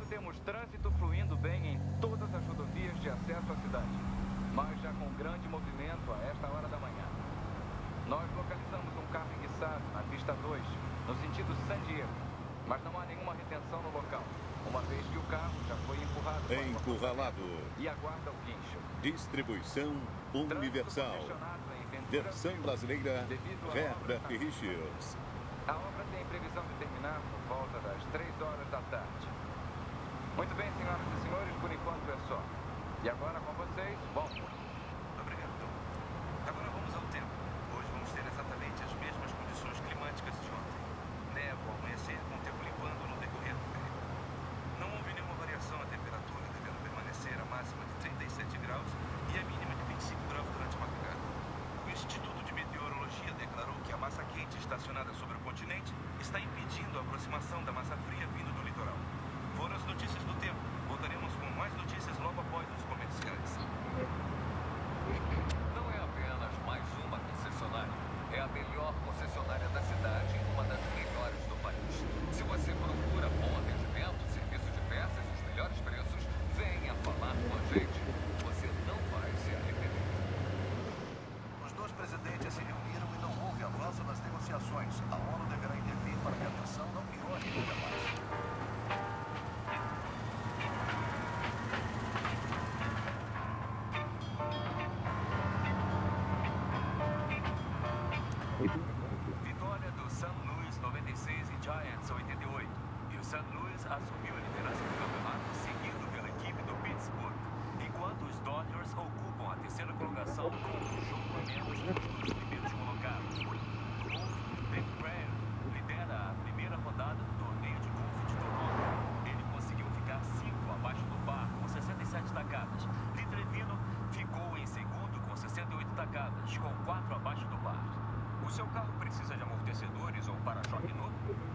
temos trânsito fluindo bem em todas as rodovias de acesso à cidade, mas já com grande movimento a esta hora da manhã. Nós localizamos um carro enguiçado na pista 2, no sentido San Diego, mas não há nenhuma retenção no local, uma vez que o carro já foi empurrado. Encurralado. E aguarda o guincho. Distribuição universal. Versão brasileira, Herbert Richards. A obra tem previsão de terminar por volta das 3 horas da tarde. Muito bem, senhoras e senhores, por enquanto é só. E agora com vocês, bom. Obrigado, Tom. Agora vamos ao tempo. Hoje vamos ter exatamente as mesmas condições climáticas de ontem. Névoa, amanhecer com o tempo limpando no decorrer do período. Não houve nenhuma variação na temperatura, devendo permanecer a máxima de 37 graus e a mínima de 25 graus durante a madrugada. O Instituto de Meteorologia declarou que a massa quente estacionada sobre o continente está impedindo a aproximação da massa fria vindo do litoral. Foram as notícias do tempo. Voltaremos com mais notícias logo após os comerciais. Não é apenas mais uma concessionária. É a melhor concessionária da cidade e uma das melhores do país. Se você procura bom atendimento, serviço de peças e os melhores preços, venha falar com a gente. Você não vai se arrepender. Os dois presidentes se reuniram e não houve avanço nas negociações. A ONU deverá intervir para que a tensão não piore ainda mais. Vitória do St. Louis 96 e Giants 88. E o St. Louis assumiu a liderança do campeonato, seguido pela equipe do Pittsburgh, enquanto os Dodgers ocupam a terceira colocação com um jogo a menos dos primeiros colocados. O Golf Ben Bryant lidera a primeira rodada do torneio de golfe de Toronto. Ele conseguiu ficar 5 abaixo do par, com 67 tacadas. Lee Trevino ficou em segundo com 68 tacadas, com 4 abaixo do par. O seu carro precisa de amortecedores ou para-choque novo?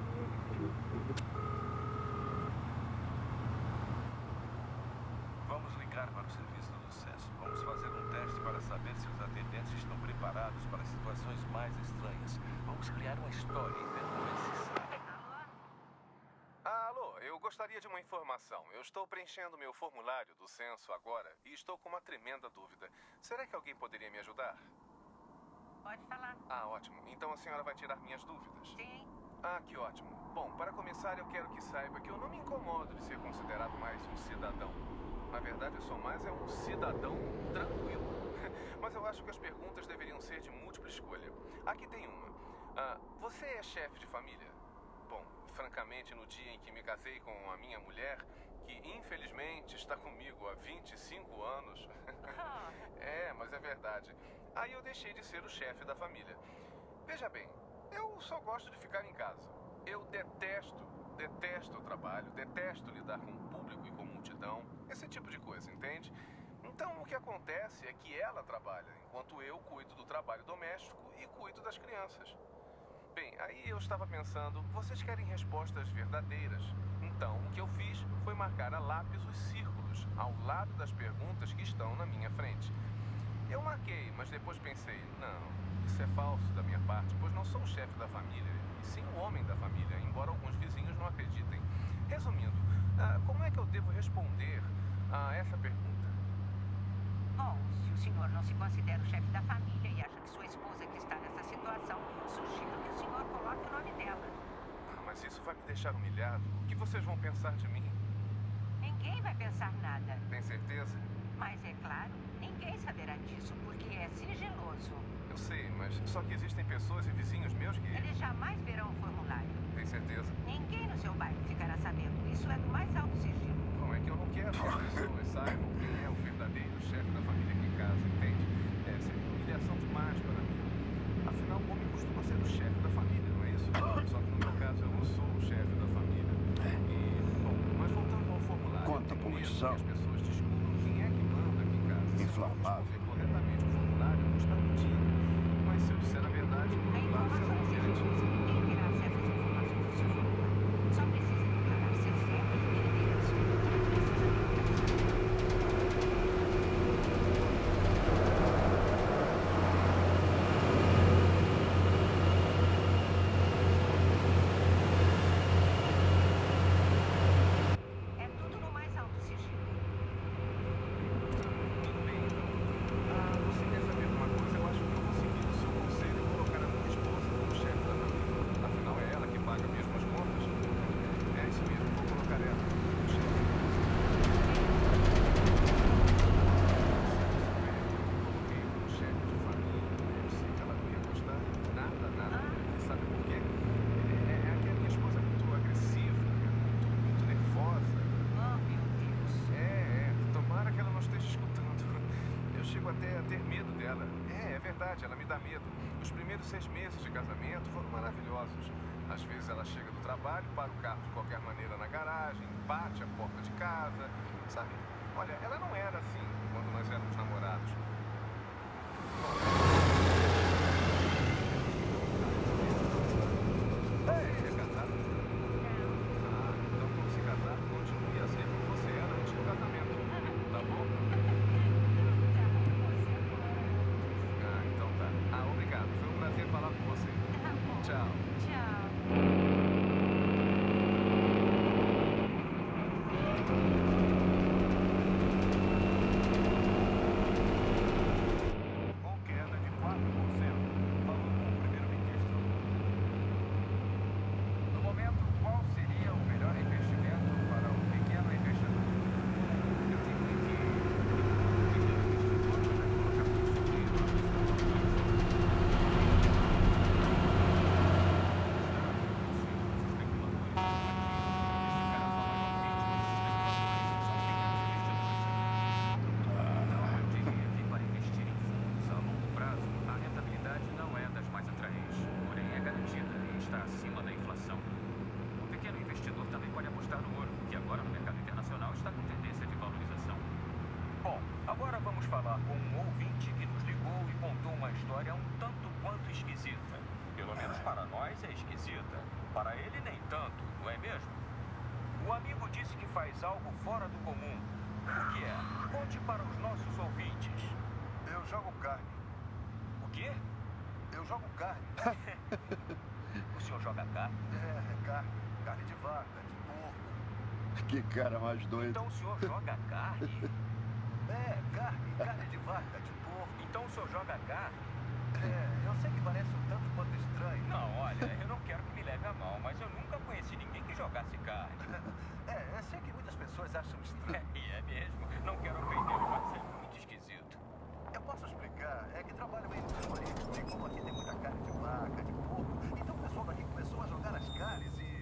Vamos ligar para o serviço do sucesso. Vamos fazer um teste para saber se os atendentes estão preparados para situações mais estranhas. Vamos criar uma história e ver como eles se sabem. Alô, eu gostaria de uma informação. Eu estou preenchendo meu formulário do censo agora e estou com uma tremenda dúvida. Será que alguém poderia me ajudar? Pode falar. Ah, ótimo. Então a senhora vai tirar minhas dúvidas. Sim. Ah, que ótimo. Bom, para começar, eu quero que saiba que eu não me incomodo de ser considerado mais um cidadão. Na verdade, eu sou mais um cidadão tranquilo. Mas eu acho que as perguntas deveriam ser de múltipla escolha. Aqui tem uma. Você é chefe de família? Bom, francamente, no dia em que me casei com a minha mulher, que infelizmente está comigo há 25 anos... É, mas é verdade. Aí eu deixei de ser o chefe da família. Veja bem, eu só gosto de ficar em casa. Eu detesto o trabalho, detesto lidar com o público e com multidão, esse tipo de coisa, entende? Então o que acontece é que ela trabalha, enquanto eu cuido do trabalho doméstico e cuido das crianças. Bem, aí eu estava pensando, vocês querem respostas verdadeiras. Então o que eu fiz foi marcar a lápis os círculos ao lado das perguntas que estão na minha frente. Eu marquei, mas depois pensei, não, isso é falso da minha parte, pois não sou o chefe da família, e sim o homem da família, embora alguns vizinhos não acreditem. Resumindo, como é que eu devo responder a essa pergunta? Bom, se o senhor não se considera o chefe da família e acha que sua esposa que está nessa situação, sugiro que o senhor coloque o nome dela. Mas isso vai me deixar humilhado. O que vocês vão pensar de mim? Ninguém vai pensar nada. Tem certeza? Mas é claro, ninguém saberá disso porque é sigiloso. Eu sei, mas só que existem pessoas e vizinhos meus que... Eles jamais verão o formulário. Tem certeza? Ninguém no seu bairro ficará sabendo. Isso é do mais alto sigilo. Bom, é que eu não quero que as pessoas saibam quem é o verdadeiro chefe da família aqui em casa, entende? Seria humilhação demais para mim. Afinal, o homem costuma ser o chefe da família, não é isso? Só que no meu caso, eu não sou o chefe da família. Bom, mas voltando ao formulário... Conta a poluição. Que as pessoas descubram quem é que manda aqui em casa. Inflamável. Se eu responder corretamente o formulário, não está mentindo. Mas se eu disser a verdade, por A outro lado, será informação é humilhante. sigilosa. Ninguém terá acesso às informações do seu formulário. Só precisa declarar ser certo e endereço. É tudo verdade, ela me dá medo. Os primeiros 6 meses de casamento foram maravilhosos. Às vezes ela chega do trabalho, para o carro de qualquer maneira na garagem, bate a porta de casa, sabe? Olha, ela não era assim quando nós éramos namorados. Você é casado? Ah, então quando se casar, continue a ser como você era antes do casamento. Tá bom? Ah, então tá. Ah, obrigado. Foi um prazer falar com você. Tchau. Com queda de 4%. Falou com o primeiro-ministro. No momento, qual seria o melhor investimento para um pequeno investidor? Eu digo que o pequeno investidor deve colocar muito dinheiro. Então, eu diria que para investir em fundos a longo prazo, a rentabilidade não é das mais atraentes, porém é garantida e está acima da inflação. O pequeno investidor também pode apostar no ouro, que agora no mercado internacional está com tendência de valorização. Bom, agora vamos falar com um ouvinte que nos ligou e contou uma história um tanto quanto esquisita. Pelo menos para nós é esquisita. Para ele nem tanto, não é mesmo? O amigo disse que faz algo fora do comum. O que é? Conte para os nossos ouvintes. Eu jogo carne. O quê? Eu jogo carne. O senhor joga carne? É carne. Carne de vaca, de porco. Que cara mais doido. Então o senhor joga carne? É, carne de vaca, de porco. Então o senhor joga carne? É, eu sei que parece um tanto quanto estranho. Não, olha, eu não quero que me leve a mal, mas eu nunca conheci ninguém que jogasse carne. Eu sei que muitas pessoas acham estranho. E é mesmo. Não quero ofendê-lo, mas é muito esquisito. Eu posso explicar, é que trabalho em turismo, e como aqui tem muita carne de vaca, de porco, então o pessoal daqui começou a jogar as carnes e...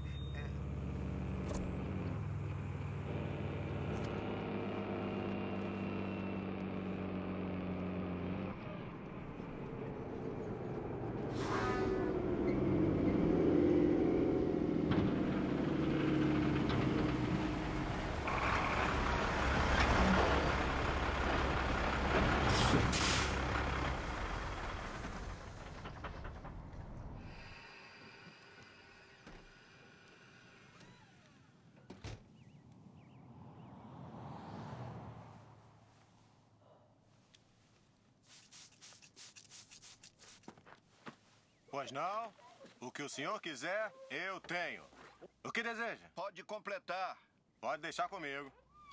Pois não? O que o senhor quiser, eu tenho. O que deseja? Pode completar. Pode deixar comigo.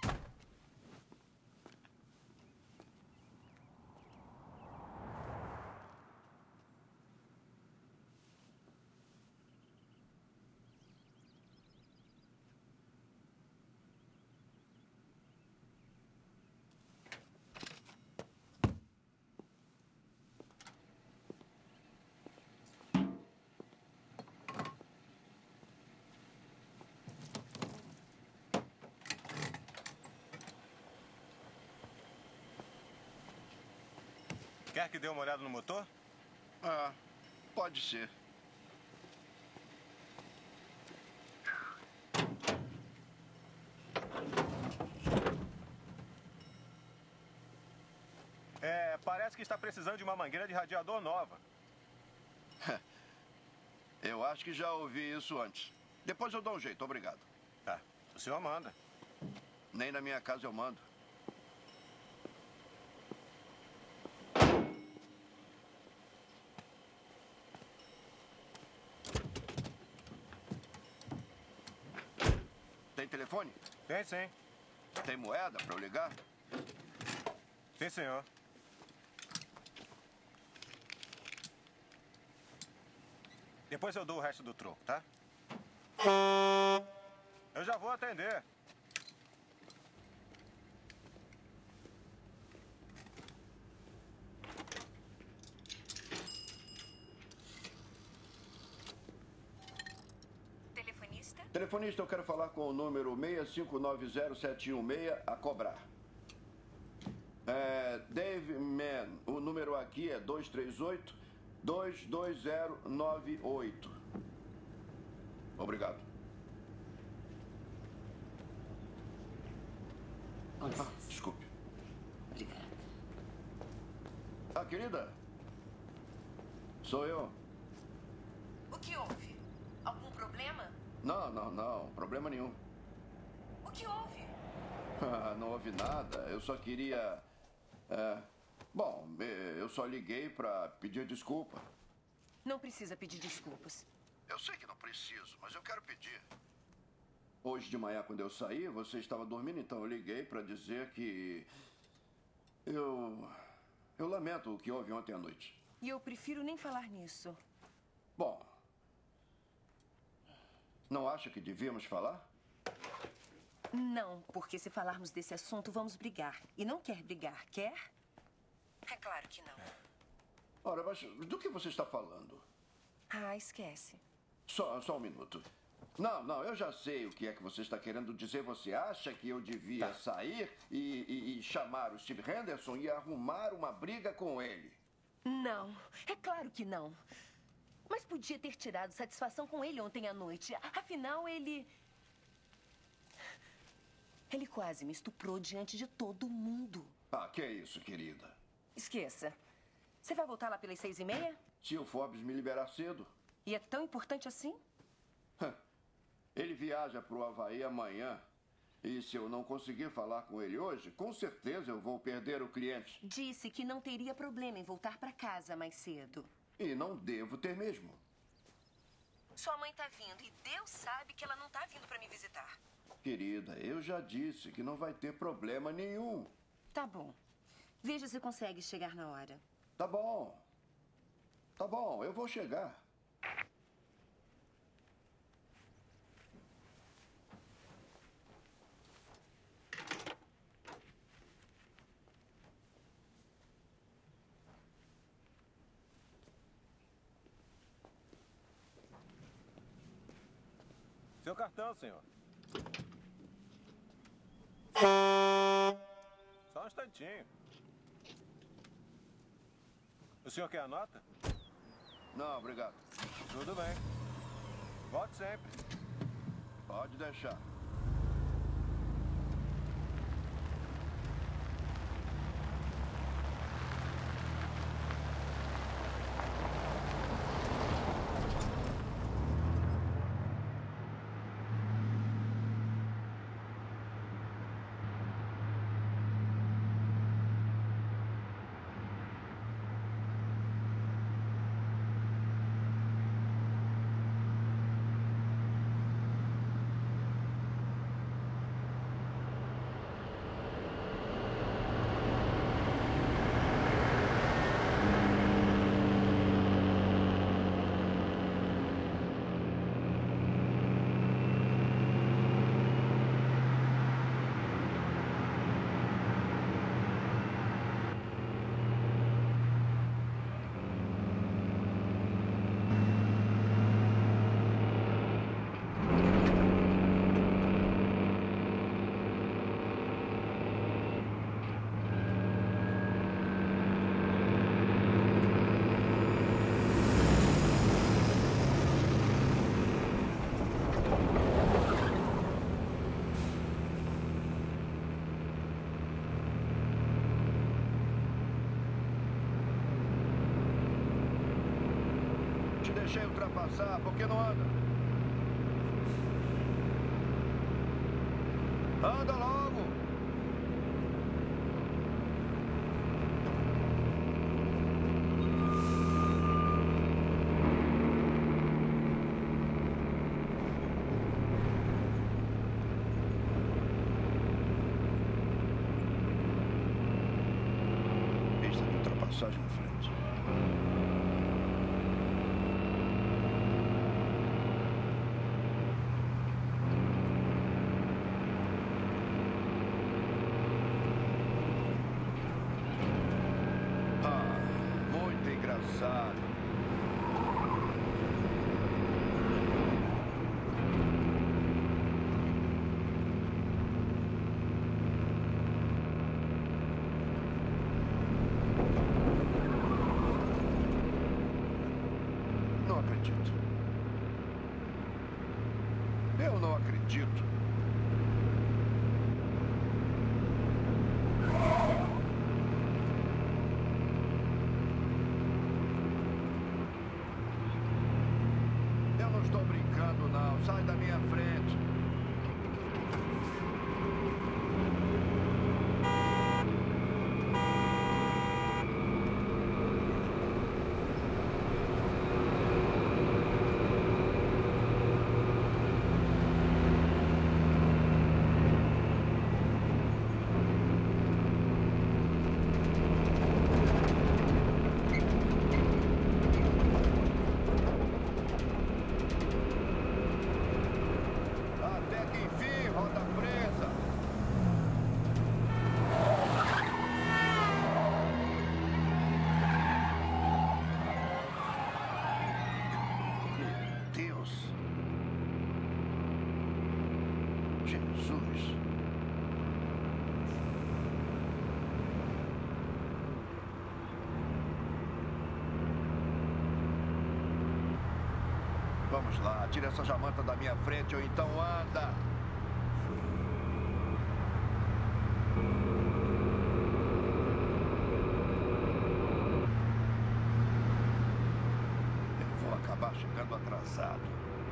Quer que dê uma olhada no motor? Ah, pode ser. Parece que está precisando de uma mangueira de radiador nova. Eu acho que já ouvi isso antes. Depois eu dou um jeito, obrigado. Tá, o senhor manda. Nem na minha casa eu mando. Tem telefone? Tem sim. Tem moeda para eu ligar? Sim, senhor. Depois eu dou o resto do troco, tá? Eu já vou atender. Telefonista? Telefonista, eu quero falar com o número 6590716 a cobrar. Dave Mann. O número aqui é 238-22098. Obrigado. Desculpe. Obrigada. Querida. Sou eu. O que houve? Algum problema? Não. Problema nenhum. O que houve? Não houve nada. Eu só queria... eu só liguei para pedir desculpa. Não precisa pedir desculpas. Eu sei que não preciso, mas eu quero pedir. Hoje de manhã, quando eu saí, você estava dormindo, então eu liguei para dizer que... Eu lamento o que houve ontem à noite. E eu prefiro nem falar nisso. Bom... Não acha que devíamos falar? Não, porque se falarmos desse assunto, vamos brigar. E não quer brigar, quer? É claro que não. Ora, mas do que você está falando? Esquece. Só um minuto. Não, eu já sei o que é que você está querendo dizer. Você acha que eu devia sair e chamar o Steve Henderson e arrumar uma briga com ele? Não, é claro que não. Mas podia ter tirado satisfação com ele ontem à noite. Afinal, ele quase me estuprou diante de todo mundo. Que é isso, querida? Esqueça. Você vai voltar lá pelas 6h30? Se o Forbes me liberar cedo. E é tão importante assim? Ele viaja para o Havaí amanhã. E se eu não conseguir falar com ele hoje, com certeza eu vou perder o cliente. Disse que não teria problema em voltar para casa mais cedo. E não devo ter mesmo. Sua mãe tá vindo e Deus sabe que ela não tá vindo para me visitar. Querida, eu já disse que não vai ter problema nenhum. Tá bom. Veja se consegue chegar na hora. Tá bom, eu vou chegar. Seu cartão, senhor. Só um instantinho. O senhor quer a nota? Não, obrigado. Tudo bem. Volte sempre. Pode deixar. Deixei ultrapassar, por que não anda? Anda logo! Pista de ultrapassagem na frente. acredito. Eu não estou brincando, não. Sai da minha frente. Até que enfim, roda presa. Meu Deus. Jesus. Vamos lá, tira essa jamanta da minha frente ou então anda. Eu vou acabar chegando atrasado.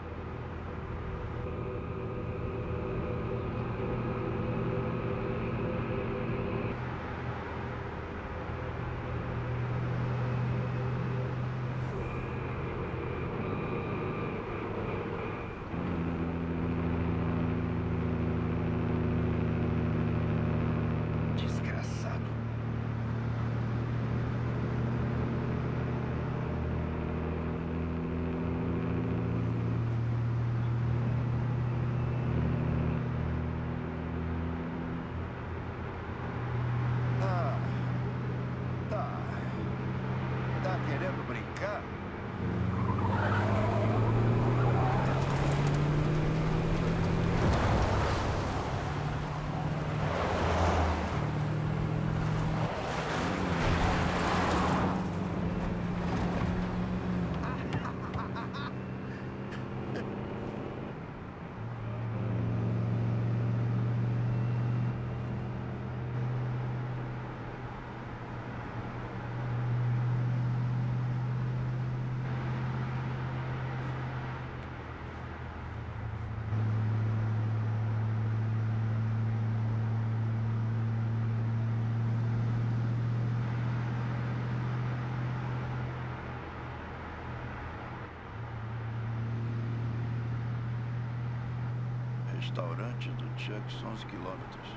Desgraçado. Ah, tá querendo brincar? Restaurante do Chuck, 11 quilômetros.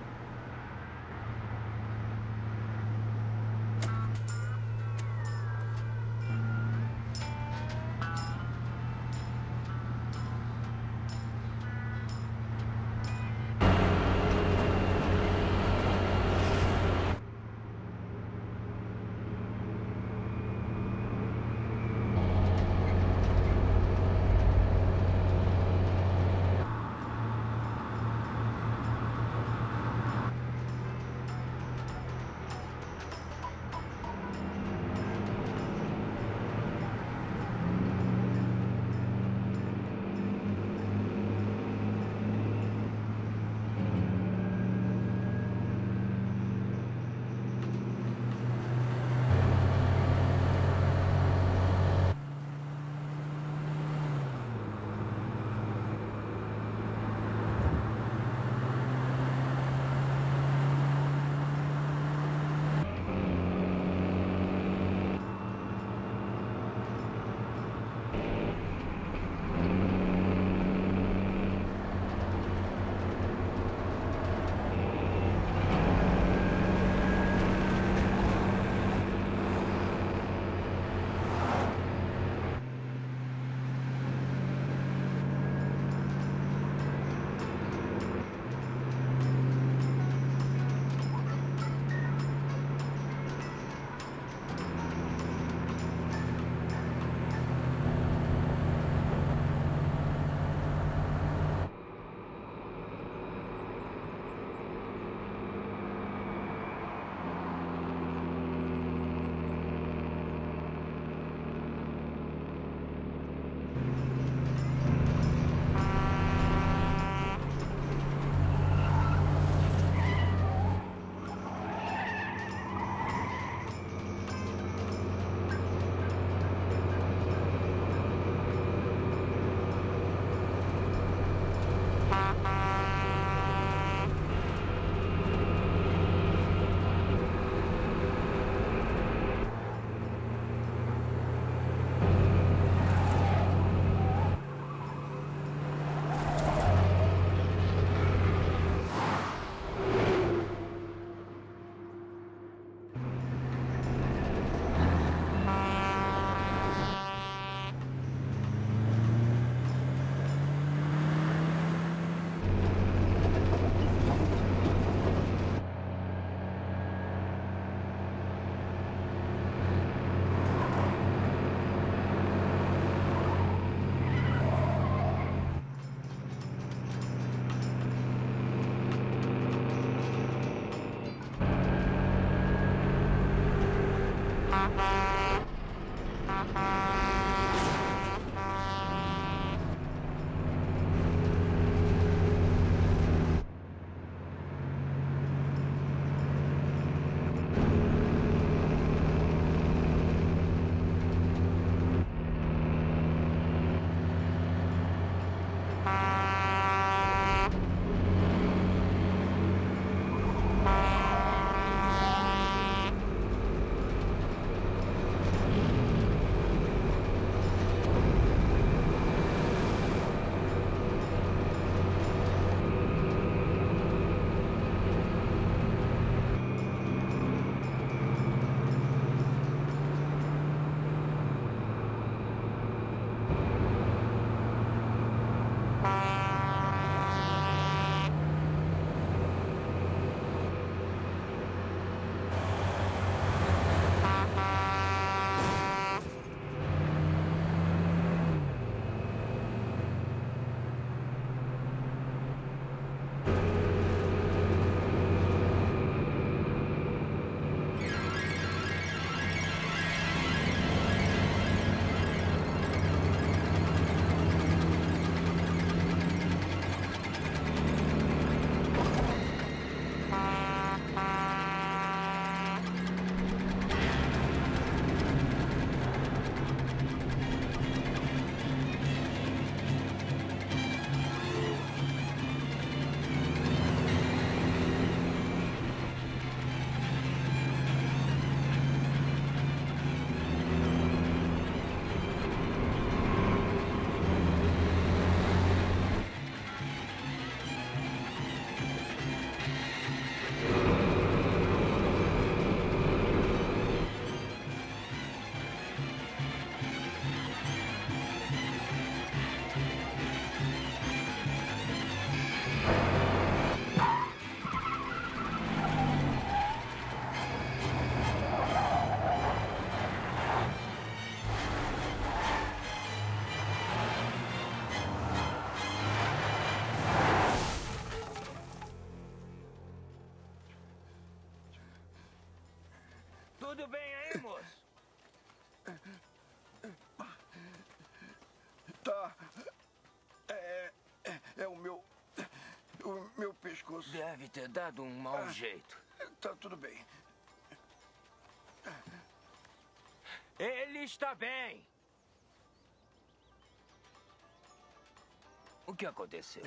Tudo bem aí, moço? Tá. É o meu pescoço. Deve ter dado um mau jeito. Tá tudo bem. Ele está bem. O que aconteceu?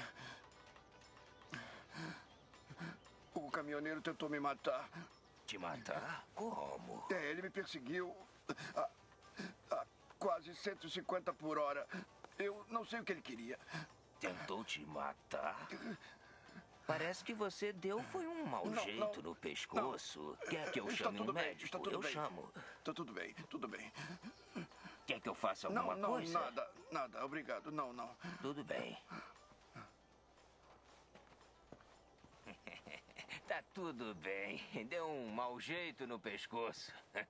O caminhoneiro tentou me matar. Te matar? Como? Ele me perseguiu a quase 150 por hora. Eu não sei o que ele queria. Tentou te matar? Parece que você deu foi um mau jeito no pescoço. Quer que eu chame um médico? Está tudo bem. Chamo. Está tudo bem, tudo bem. Quer que eu faça alguma coisa? Não, nada. Obrigado. Não. Tudo bem. Tá tudo bem. Deu um mau jeito no pescoço.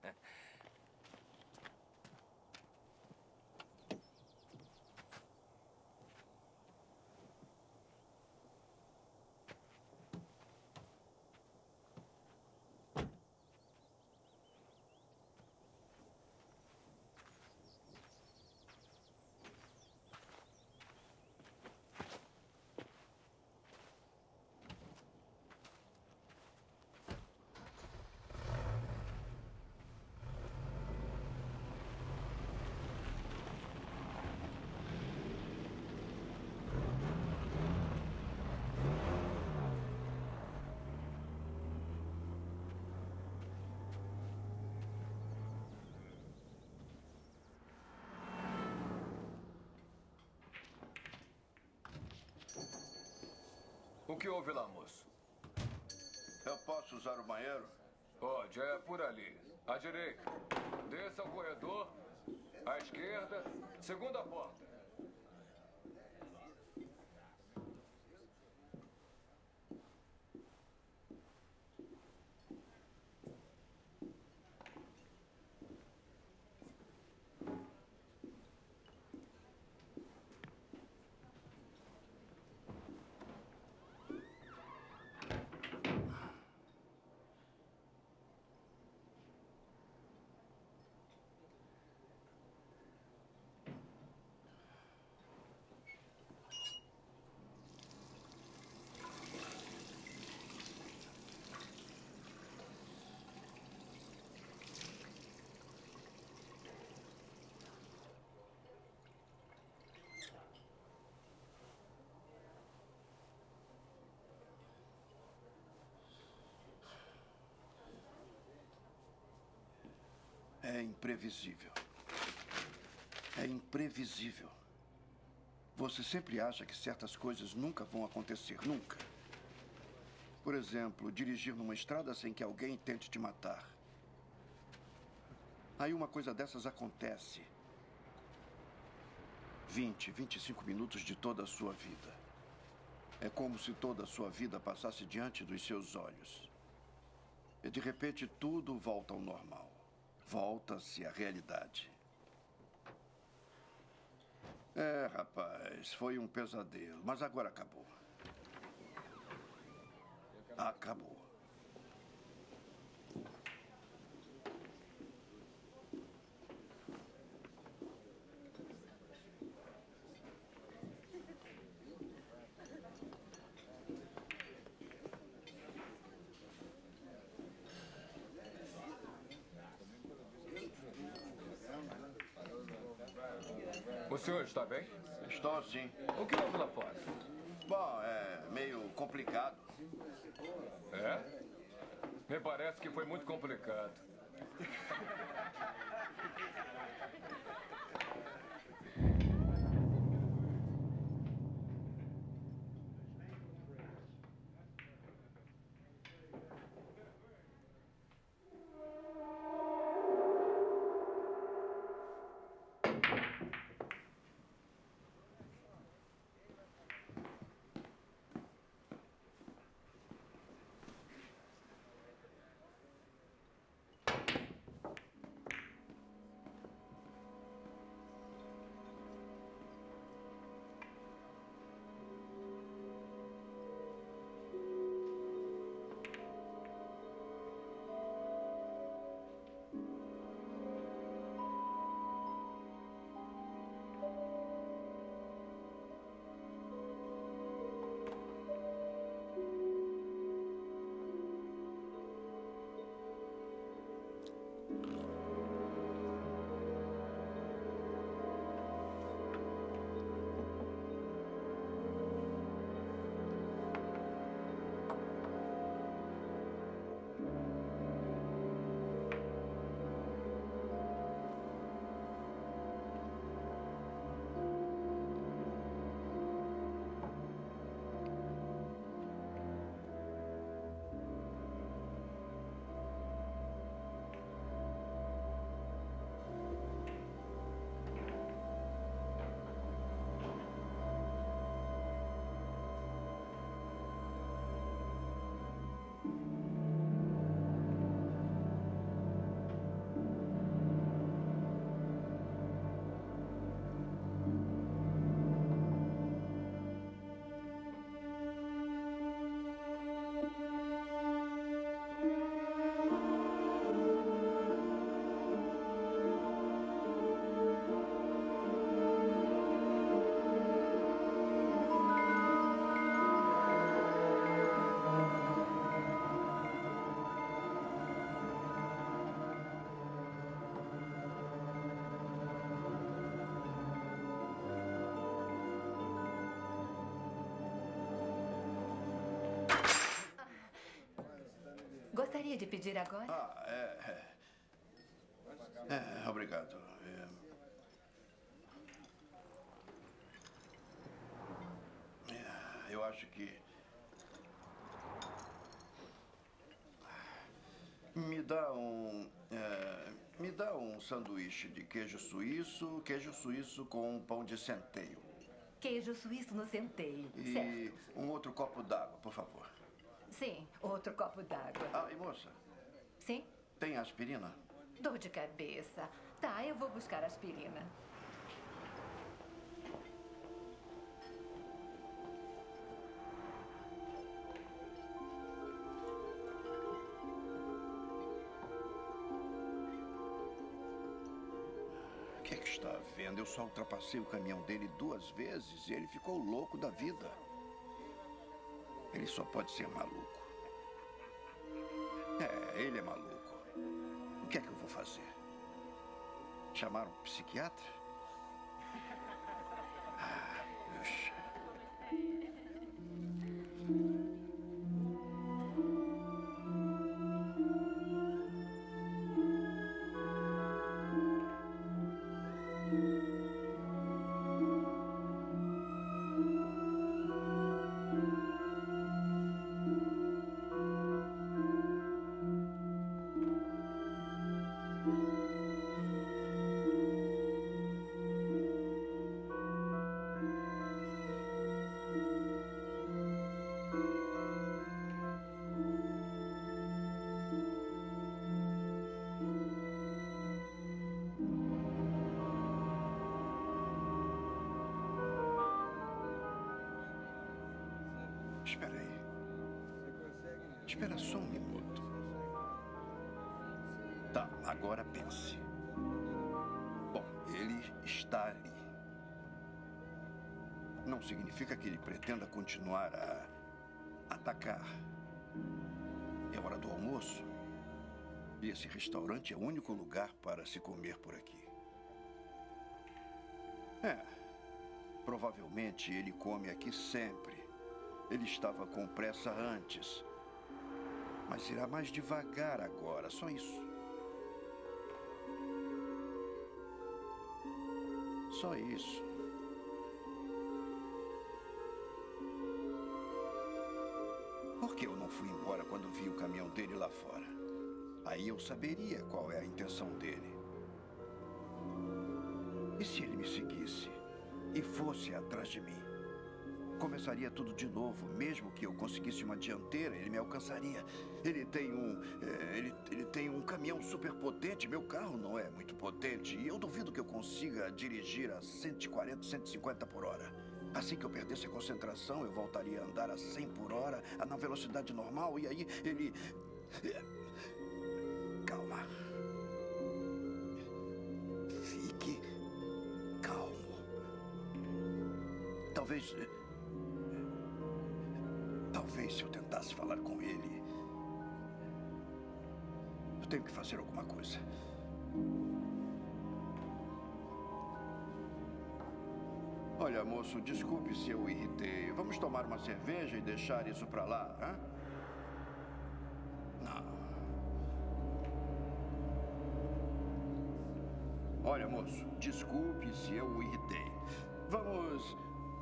O que houve lá, moço? Eu posso usar o banheiro? Pode, é por ali. À direita. Desça ao corredor. À esquerda. Segunda porta. imprevisível. É imprevisível. Você sempre acha que certas coisas nunca vão acontecer, nunca. Por exemplo, dirigir numa estrada sem que alguém tente te matar. Aí uma coisa dessas acontece. 25 minutos de toda a sua vida. É como se toda a sua vida passasse diante dos seus olhos. E de repente tudo volta ao normal. Volta-se à realidade. É, rapaz, foi um pesadelo, mas agora acabou. Acabou. O senhor está bem? Estou, sim. O que houve lá fora? Bom, é meio complicado. É? Me parece que foi muito complicado. Gostaria de pedir agora? Obrigado. Eu acho que... Me dá um sanduíche de queijo suíço com pão de centeio. Queijo suíço no centeio, E certo. um outro copo d'água, por favor. Sim, outro copo d'água. E moça? Sim? Tem aspirina? Dor de cabeça. Tá, eu vou buscar aspirina. O que é que está vendo? Eu só ultrapassei o caminhão dele 2 vezes e ele ficou louco da vida. Ele só pode ser maluco. Ele é maluco. O que é que eu vou fazer? Chamar um psiquiatra? Puxa. Espera aí. Espera só um minuto. Tá, agora pense. Bom, ele está ali. Não significa que ele pretenda continuar a atacar. É hora do almoço. E esse restaurante é o único lugar para se comer por aqui. Provavelmente ele come aqui sempre. Ele estava com pressa antes. Mas irá mais devagar agora, só isso. Só isso. Por que eu não fui embora quando vi o caminhão dele lá fora? Aí eu saberia qual é a intenção dele. E se ele me seguisse e fosse atrás de mim? Começaria tudo de novo. Mesmo que eu conseguisse uma dianteira, ele me alcançaria. Ele tem um caminhão super potente. Meu carro não é muito potente. E eu duvido que eu consiga dirigir a 140, 150 por hora. Assim que eu perdesse a concentração, eu voltaria a andar a 100 por hora, na velocidade normal. E aí ele... Calma. Fique calmo. Talvez se eu tentasse falar com ele... Eu tenho que fazer alguma coisa. Olha, moço, desculpe se eu o irritei. Vamos tomar uma cerveja e deixar isso pra lá, hã? Não. Olha, moço, desculpe se eu o irritei. Vamos...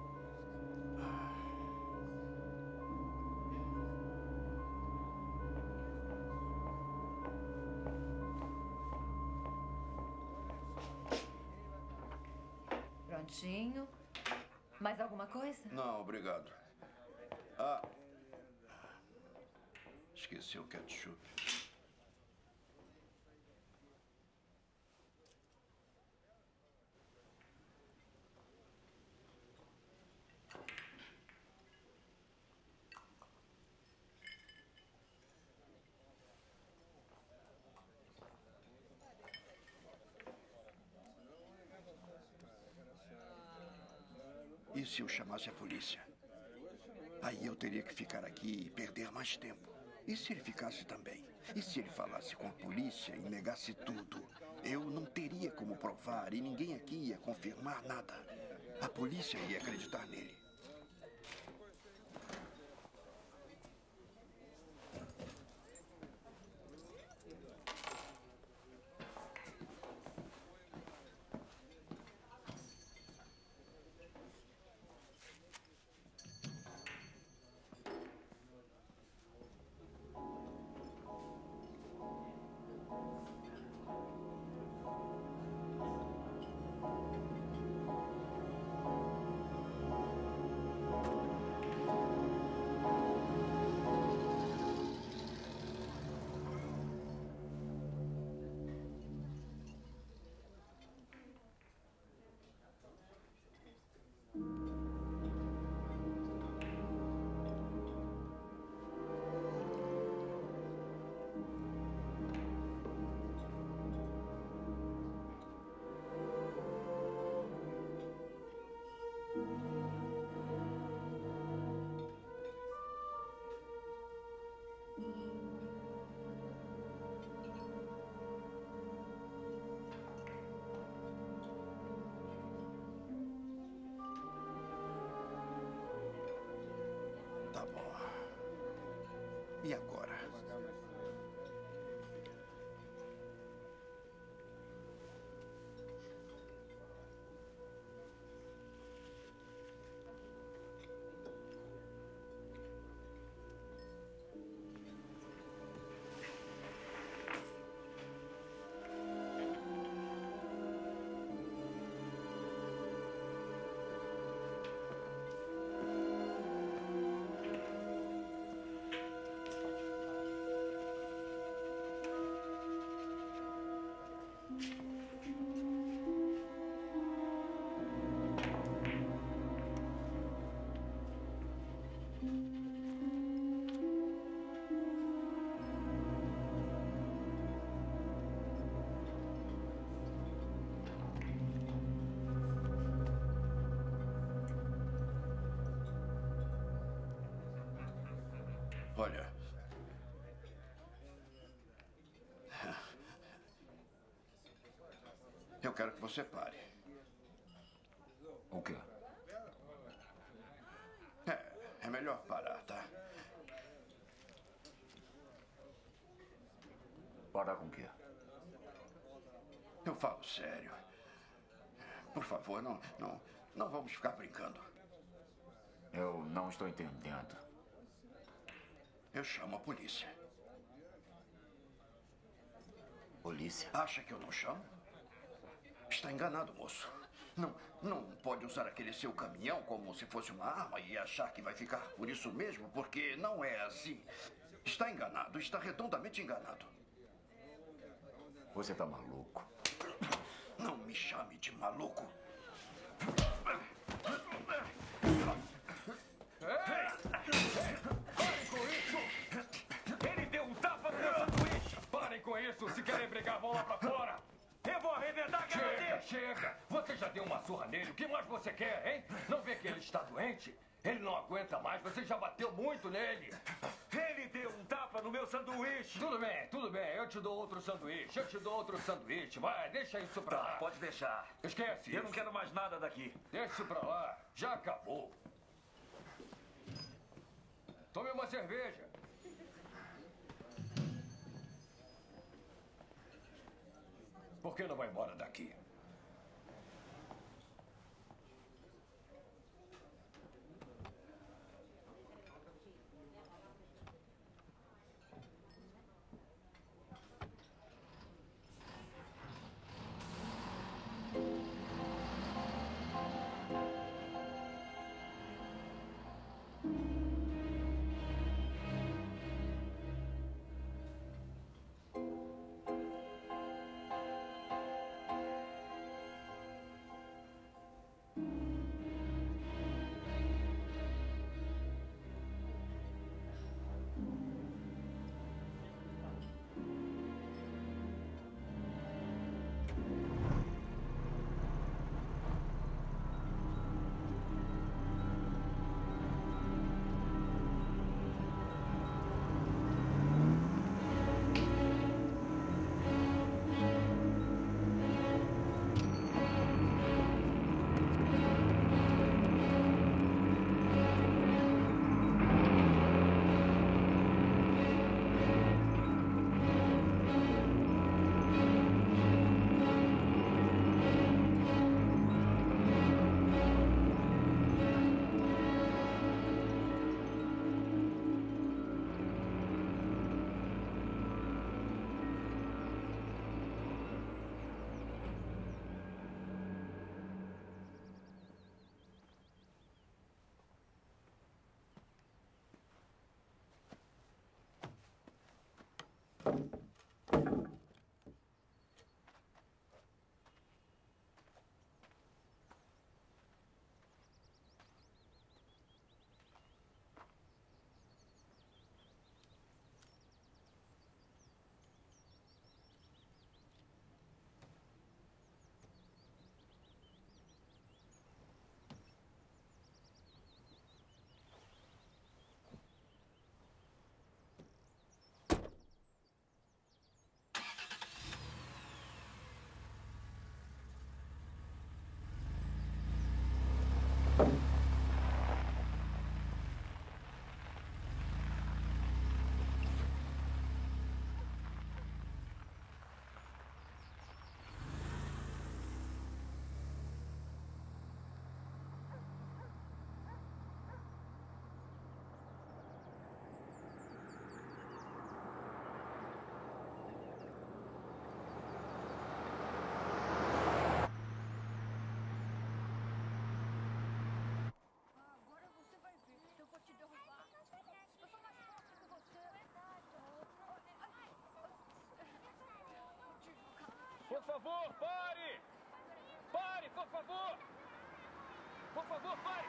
Prontinho. Mais alguma coisa? Não, obrigado. Esqueci o ketchup. E se eu chamasse a polícia? Aí eu teria que ficar aqui e perder mais tempo. E se ele ficasse também? E se ele falasse com a polícia e negasse tudo? Eu não teria como provar e ninguém aqui ia confirmar nada. A polícia ia acreditar nele. Tá bom. E agora? Olha... Eu quero que você pare. O quê? É melhor parar, tá? Parar com o quê? Eu falo sério. Por favor, não vamos ficar brincando. Eu não estou entendendo. Eu chamo a polícia. Polícia? Acha que eu não chamo? Está enganado, moço. Não pode usar aquele seu caminhão como se fosse uma arma e achar que vai ficar por isso mesmo, porque não é assim. Está enganado, está redondamente enganado. Você está maluco? Não me chame de maluco. Parem com isso! Ele deu um tapa no meu sanduíche! Parem com isso! Se querem brigar, vão lá pra fora! Eu vou arrebentar a cara dele! Chega! Você já deu uma surra nele. O que mais você quer, hein? Não vê que ele está doente? Ele não aguenta mais. Você já bateu muito nele. Ele deu um tapa no meu sanduíche. Tudo bem. Eu te dou outro sanduíche. Vai, deixa isso pra lá. Pode deixar. Esquece. Eu não quero mais nada daqui. Deixa isso pra lá. Já acabou. Tome uma cerveja. Por que não vai embora daqui? Por favor, pare! Pare, por favor! Por favor, pare!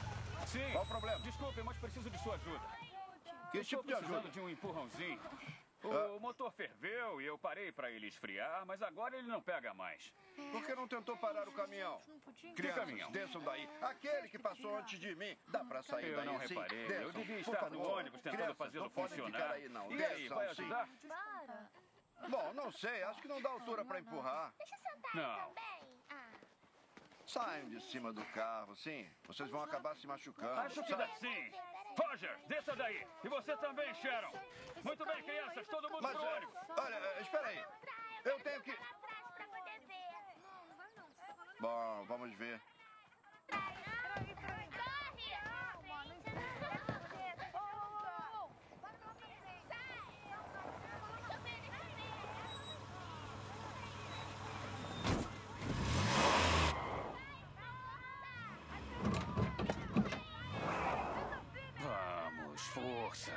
Sim. Qual o problema? Desculpe, mas preciso de sua ajuda. Que tipo de ajuda? Precisando de um empurrãozinho. O motor ferveu e eu parei para ele esfriar, mas agora ele não pega mais. Por que não tentou parar o caminhão? Crianças, caminhão? desçam daí. Aquele que passou antes de mim. Dá pra sair daí Eu não assim? reparei. Desçam, Eu devia por estar no favor. ônibus tentando Crianças, fazê-lo não podem funcionar. ficar aí, não. E aí, Desçam, vai sim. ajudar? Bom, não sei. Acho que não dá altura pra empurrar. Deixa eu sentar Não. também. Saiam de cima do carro, sim. Vocês vão acabar se machucando. Acho que dá sim. Roger, desça daí. E você também, Sharon. Muito bem, crianças, todo mundo pro ônibus. Olha, espera aí. Eu tenho que... Bom, vamos ver. Vamos, força.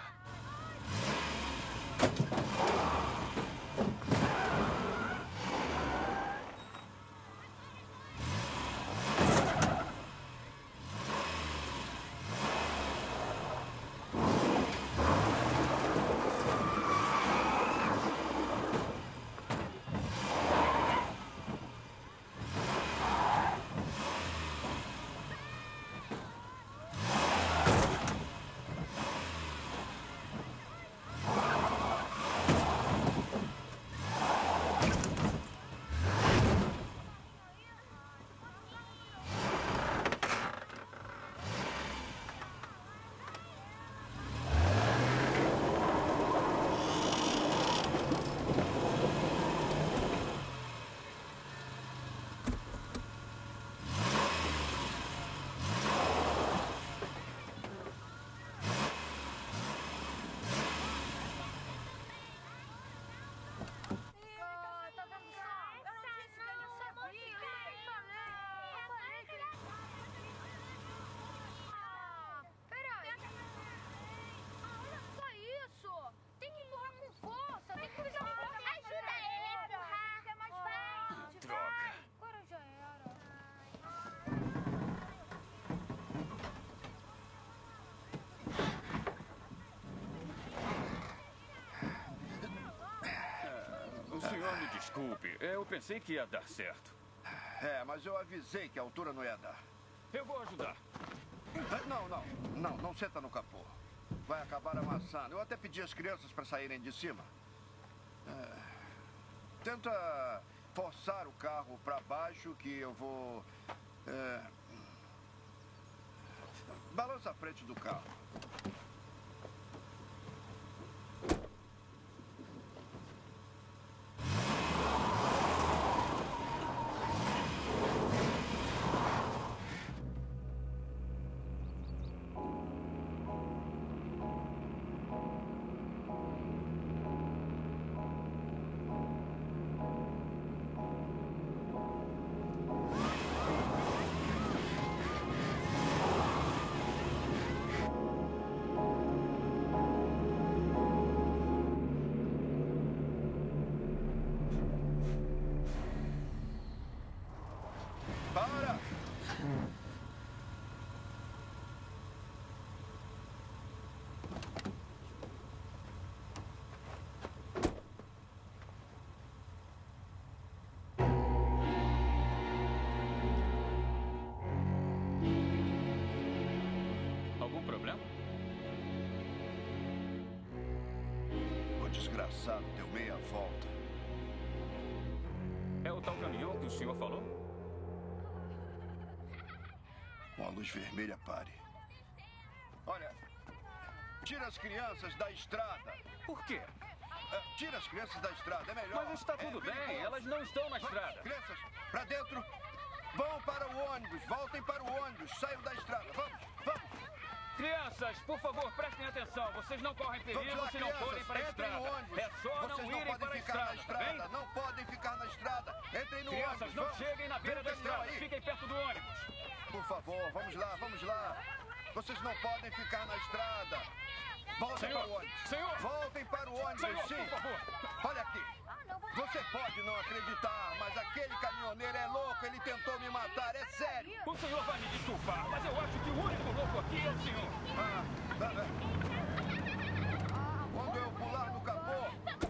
O senhor me desculpe. Eu pensei que ia dar certo. É, mas eu avisei que a altura não ia dar. Eu vou ajudar. Não senta no capô. Vai acabar amassando. Eu até pedi às crianças para saírem de cima. Tenta forçar o carro para baixo que eu vou... Balança a frente do carro. Para! Algum problema? O desgraçado deu meia volta. É o tal caminhão que o senhor falou? Com a luz vermelha, pare. Olha, tira as crianças da estrada. Por quê? Tira as crianças da estrada, é melhor. Mas está tudo bem, elas não estão na estrada. Crianças, pra dentro. Vão para o ônibus, voltem para o ônibus. Saiam da estrada, vamos. Crianças, por favor, prestem atenção. Vocês não correm perigo se não forem para a estrada. É só não irem para a estrada, Não podem ficar na estrada. Entrem no ônibus. ônibus. Não cheguem na beira da estrada. Fiquem perto do ônibus. Por favor, vamos lá. Vocês não podem ficar na estrada. Voltem para o ônibus. Senhor! Voltem para o ônibus, Senhor, sim. por favor. Olha aqui. Você pode não acreditar, mas aquele caminhoneiro é louco. Ele tentou me matar, é sério. O senhor vai me desculpar, mas eu acho que o único louco aqui é o senhor. Quando eu pular no capô,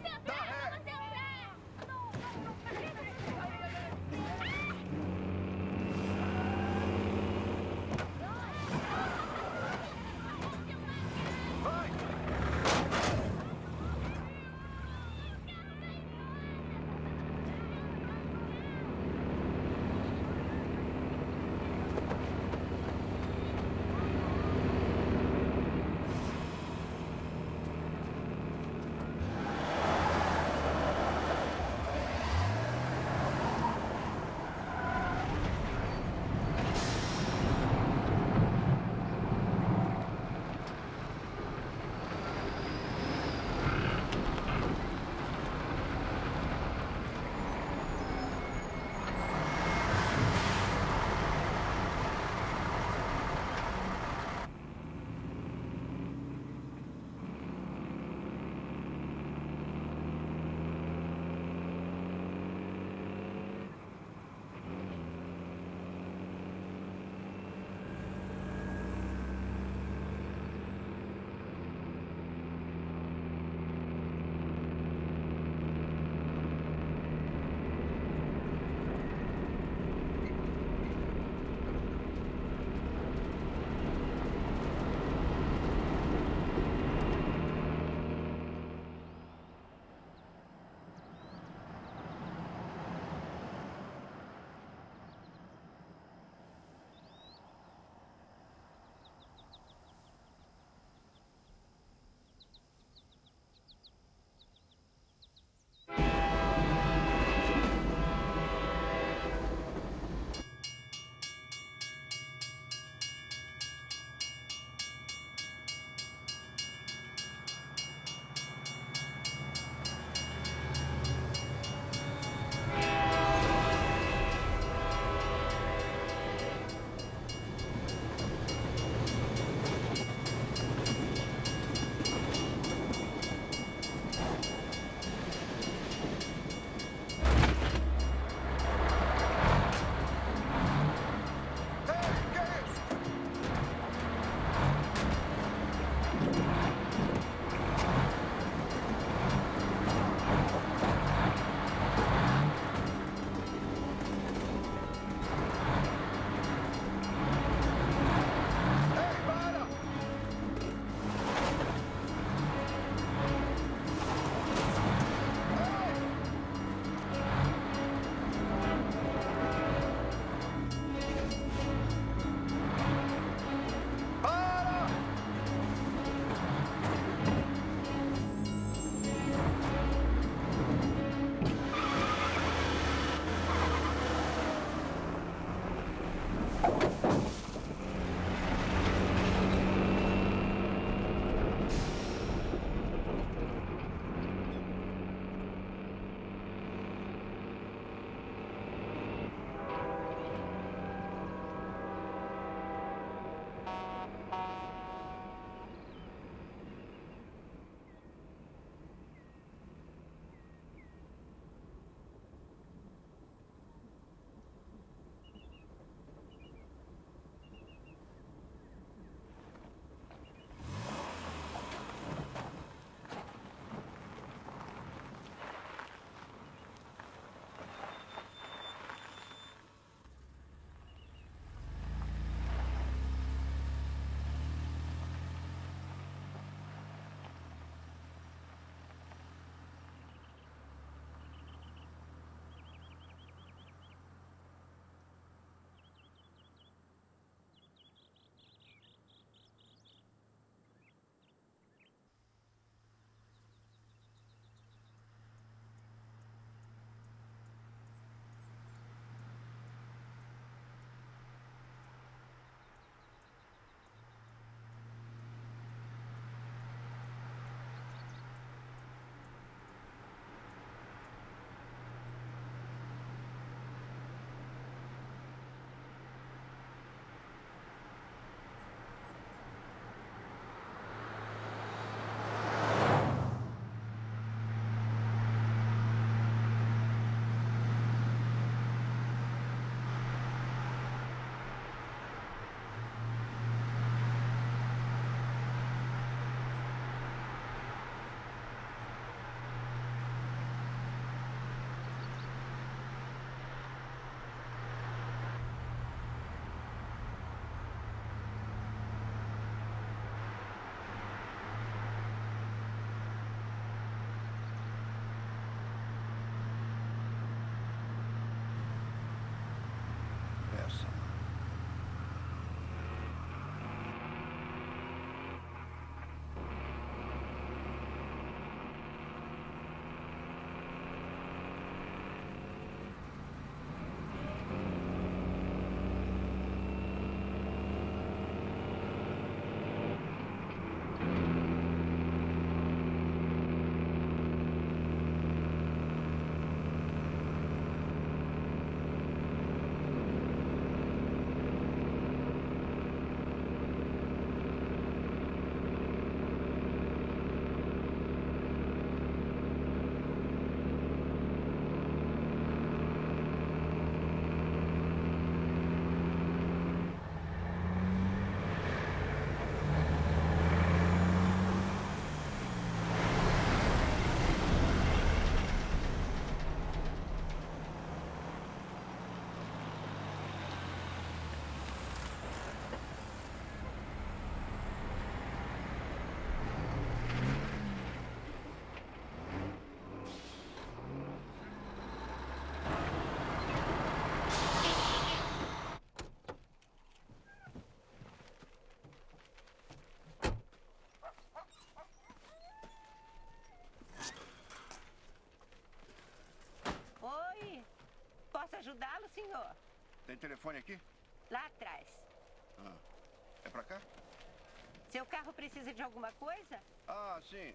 ajudá-lo, senhor? Tem telefone aqui? Lá atrás. Ah, é pra cá? Seu carro precisa de alguma coisa? Ah, sim.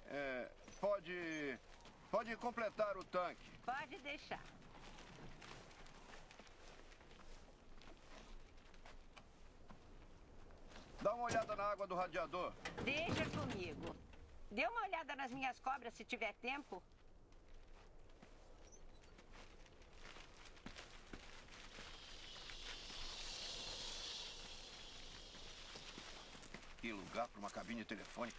Pode completar o tanque. Pode deixar. Dá uma olhada na água do radiador. Deixa comigo. Dê uma olhada nas minhas cobras se tiver tempo. Que lugar para uma cabine telefônica.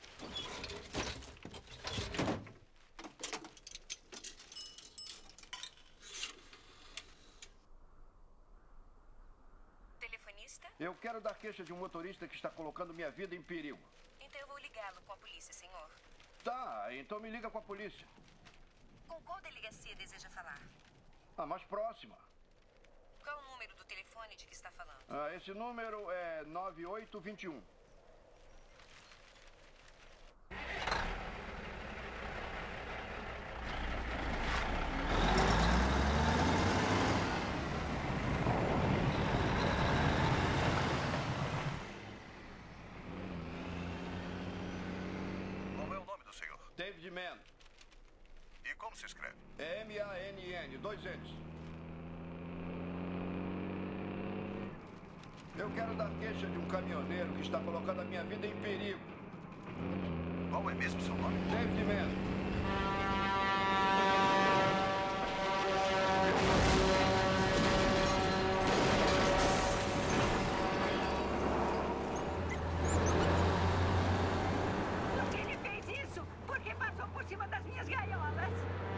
Telefonista? Eu quero dar queixa de um motorista que está colocando minha vida em perigo. Então eu vou ligá-lo com a polícia, senhor. Tá, então me liga com a polícia. Com qual delegacia deseja falar? A mais próxima. Qual o número do telefone de que está falando? Esse número é 9821. Qual é o nome do senhor? David Mann. E como se escreve? M-A-N-N, 2 N's. Eu quero dar queixa de um caminhoneiro que está colocando a minha vida em perigo. Qual é mesmo seu nome? David Mann. Por que ele fez isso? Porque passou por cima das minhas gaiolas.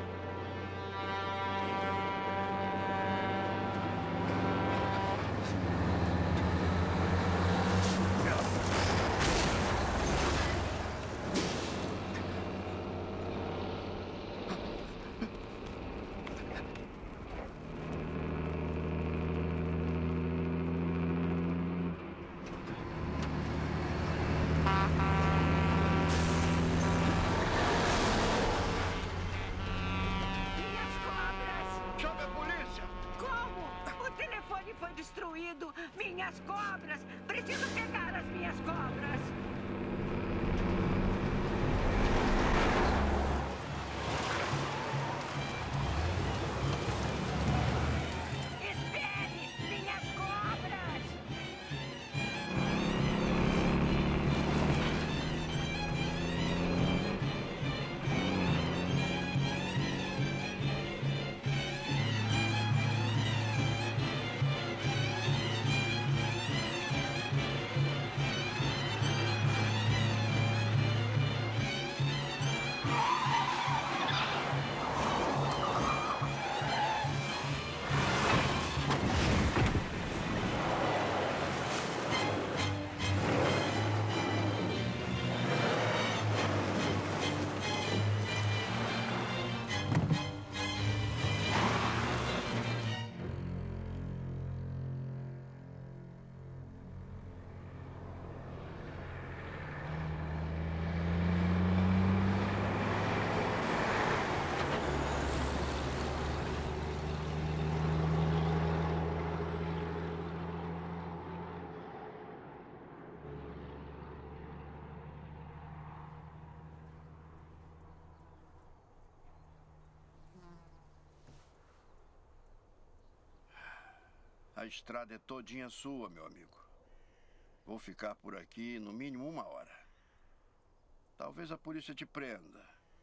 Minhas cobras! Chame a polícia! Como? O telefone foi destruído. Minhas cobras! Preciso pegar as minhas cobras. Espere! Minhas cobras! A estrada é todinha sua, meu amigo. Vou ficar por aqui no mínimo 1 hora. Talvez a polícia te prenda.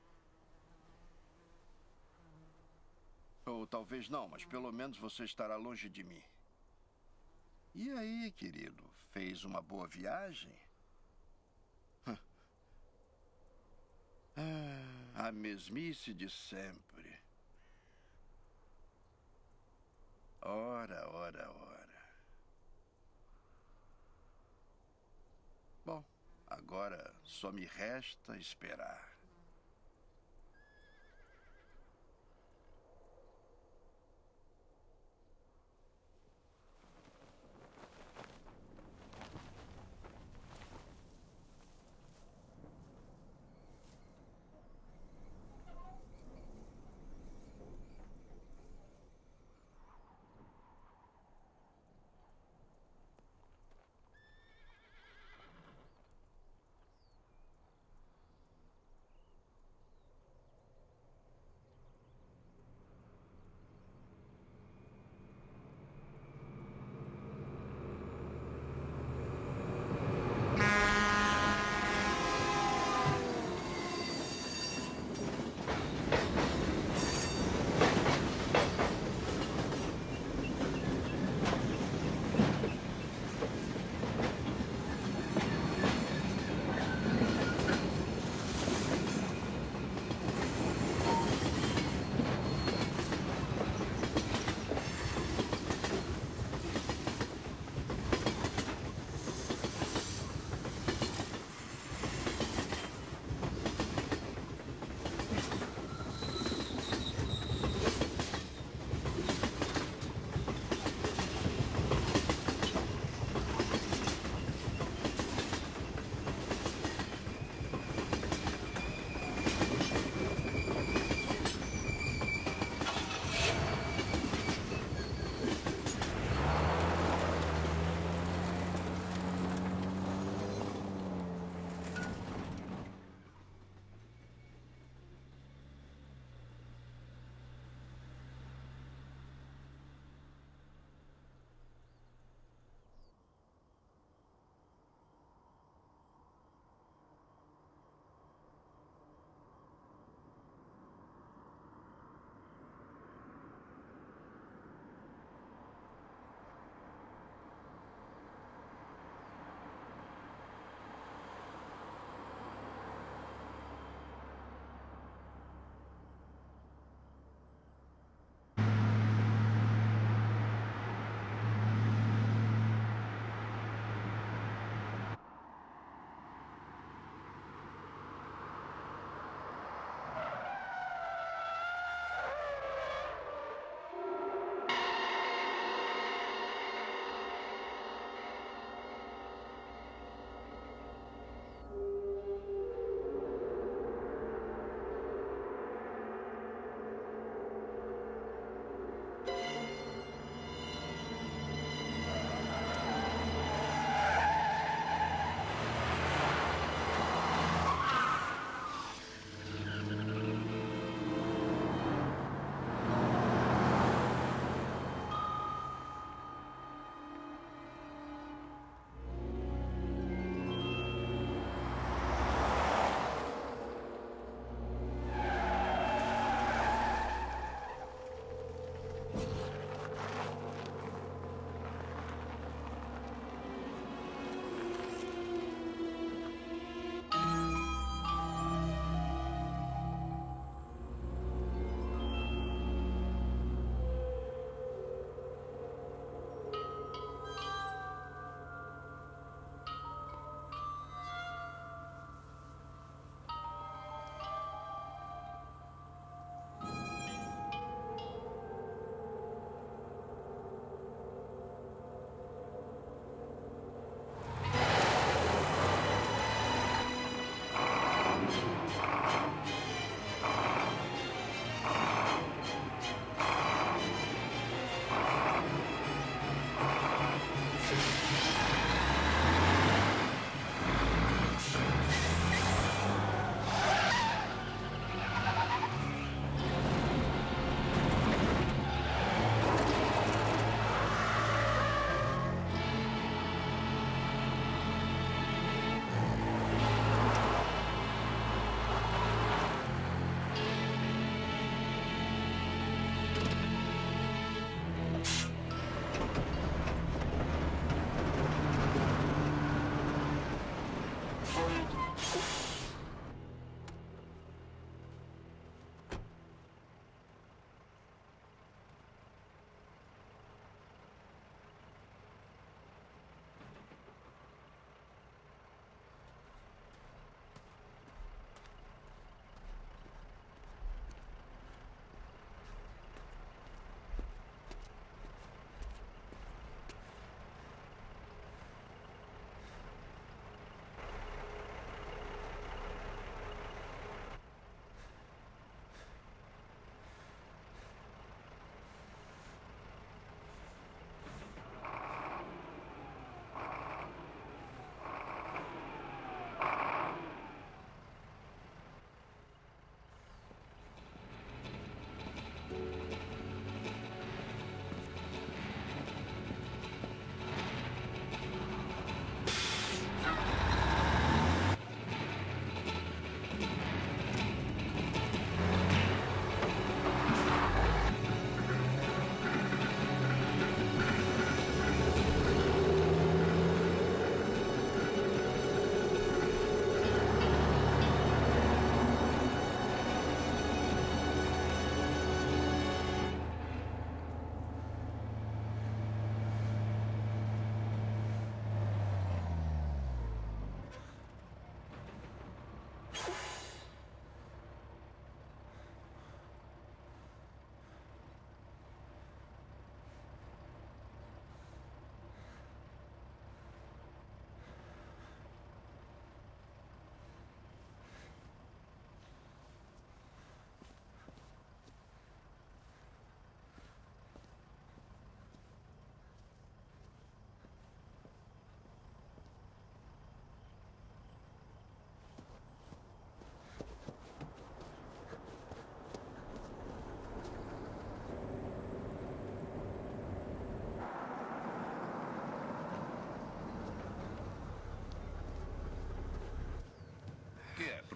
Ou talvez não, mas pelo menos você estará longe de mim. E aí, querido? Fez uma boa viagem? A mesmice de sempre. Ora, ora, ora. Bom, agora só me resta esperar.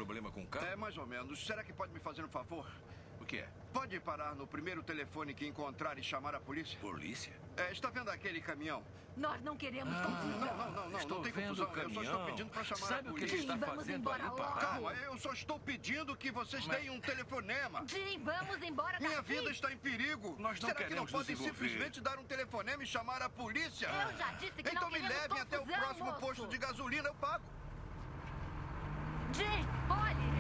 problema com o carro? É, mais ou menos. Será que pode me fazer um favor? O que é? Pode parar no primeiro telefone que encontrar e chamar a polícia? Polícia? Está vendo aquele caminhão? Nós não queremos confusão. Não, Estou não tem vendo confusão. o caminhão. Eu só estou pedindo para chamar a polícia. Sabe o que ele está fazendo aí, Pará? Calma, eu só estou pedindo que vocês deem um telefonema. Jim, vamos embora daqui. Minha vida está em perigo. Nós não Será que não queremos podem nos envolver. simplesmente dar um telefonema e chamar a polícia? Eu já disse que então não me queremos levem até o confusão, próximo moço. posto de gasolina, eu pago. Jim, olhe.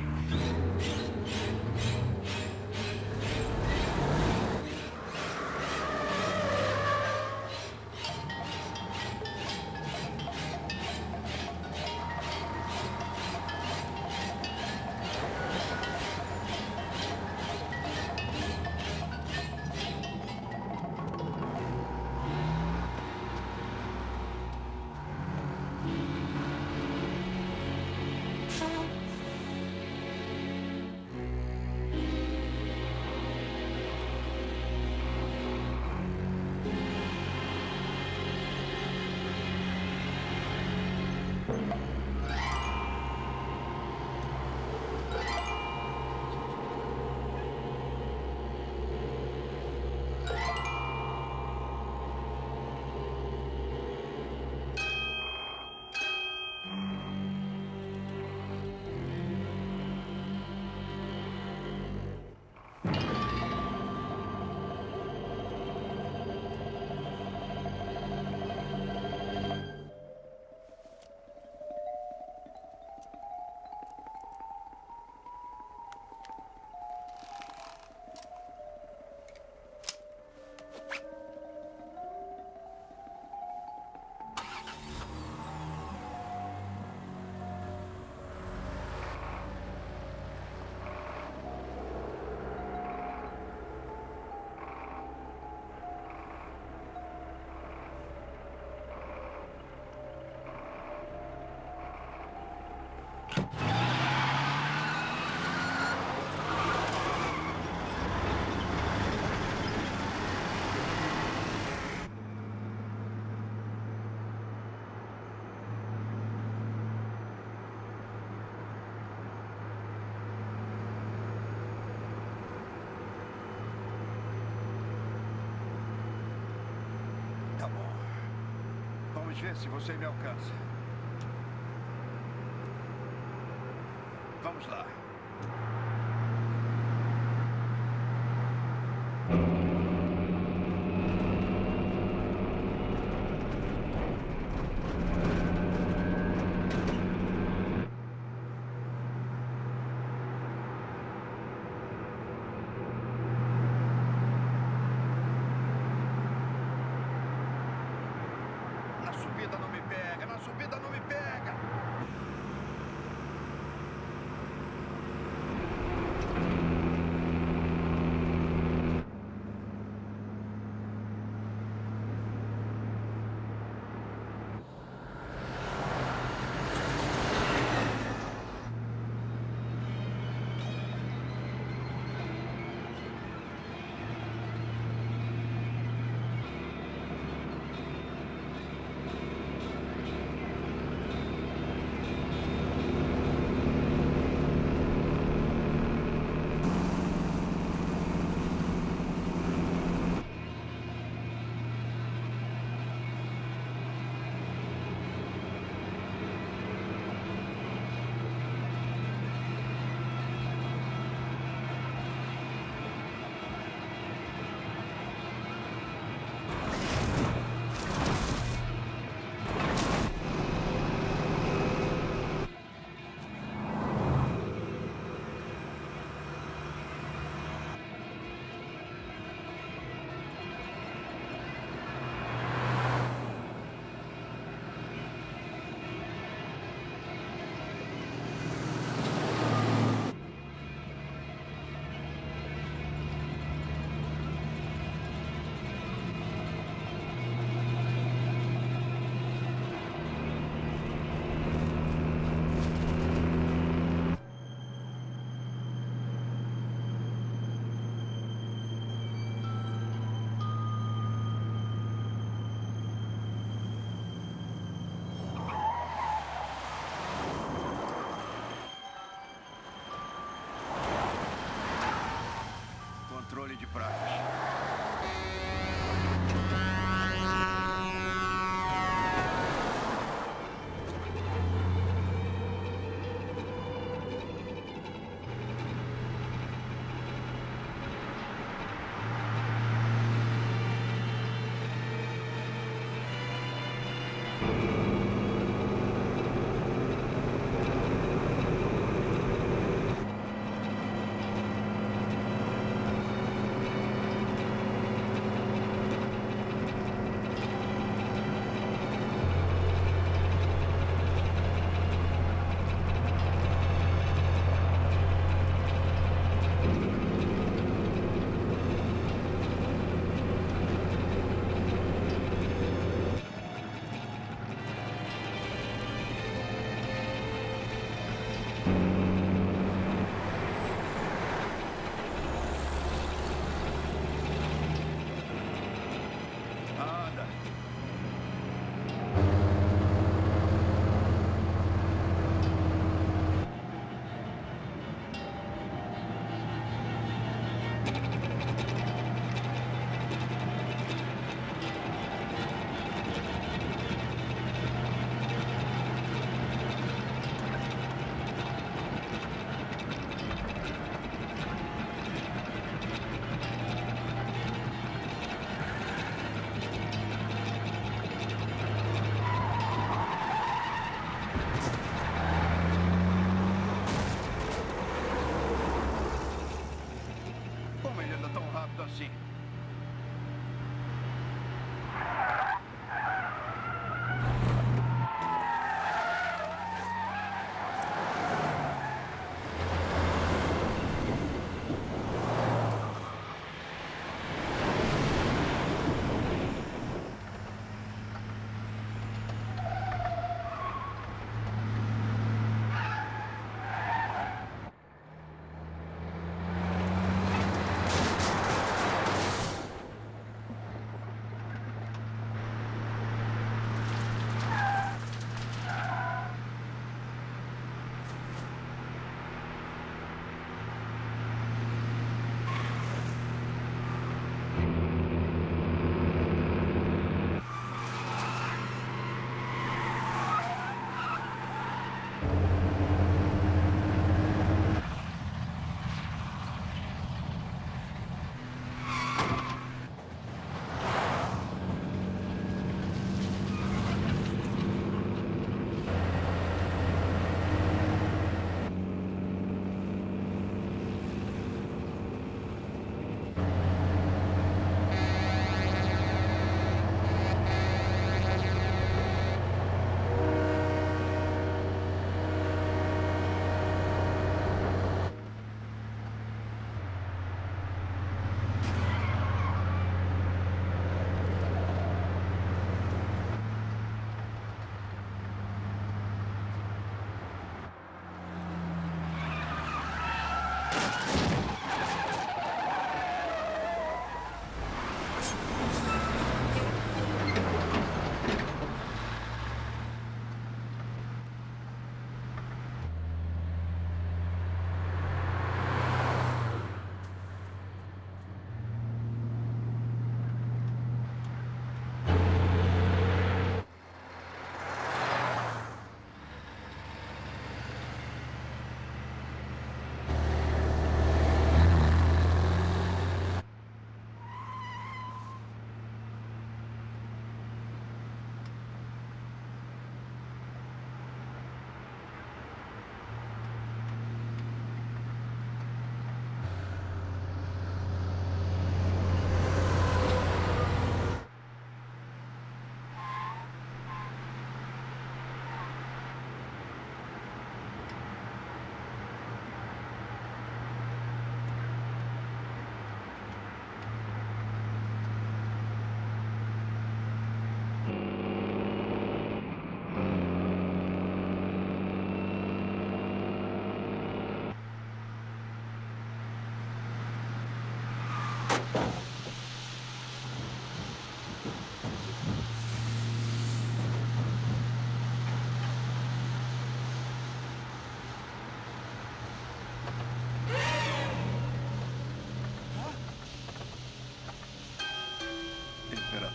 Vamos ver se você me alcança. Vamos lá. Na subida não me pega, na subida não me pega.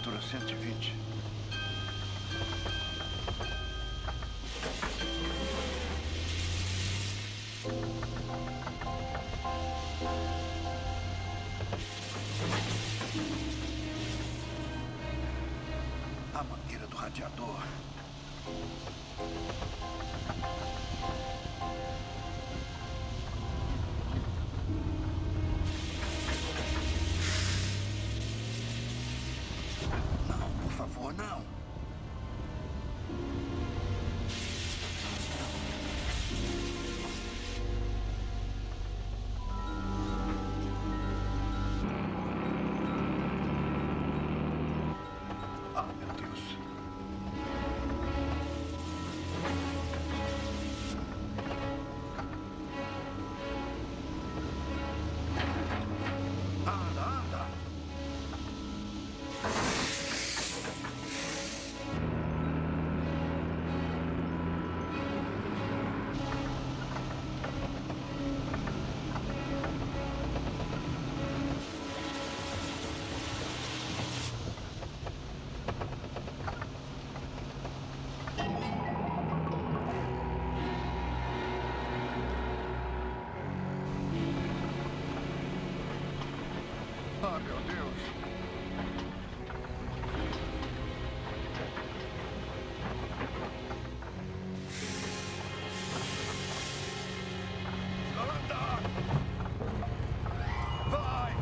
Temperatura 120. A mangueira do radiador. Não, por favor, não. Ah, meu Deus. Anda, anda. Ah, meu Deus. Anda! Vai!